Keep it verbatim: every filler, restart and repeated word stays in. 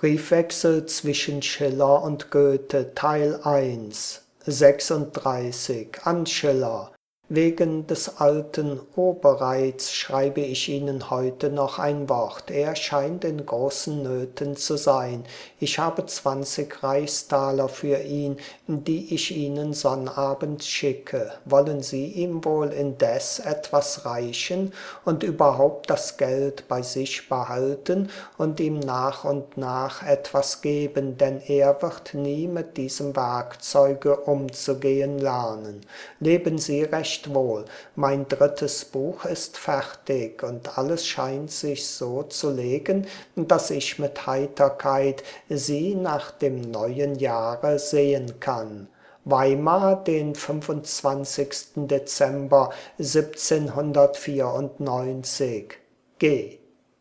Briefwechsel zwischen Schiller und Goethe, Teil eins, sechsunddreißig, an Schiller. Wegen des alten Obereits schreibe ich Ihnen heute noch ein Wort. Er scheint in großen Nöten zu sein. Ich habe zwanzig Reichstaler für ihn, die ich Ihnen sonnabends schicke. Wollen Sie ihm wohl indes etwas reichen und überhaupt das Geld bei sich behalten und ihm nach und nach etwas geben, denn er wird nie mit diesem Werkzeuge umzugehen lernen. Leben Sie recht wohl, mein drittes Buch ist fertig und alles scheint sich so zu legen, dass ich mit Heiterkeit Sie nach dem neuen Jahre sehen kann. Weimar, den fünfundzwanzigsten Dezember siebzehnhundertvierundneunzig. G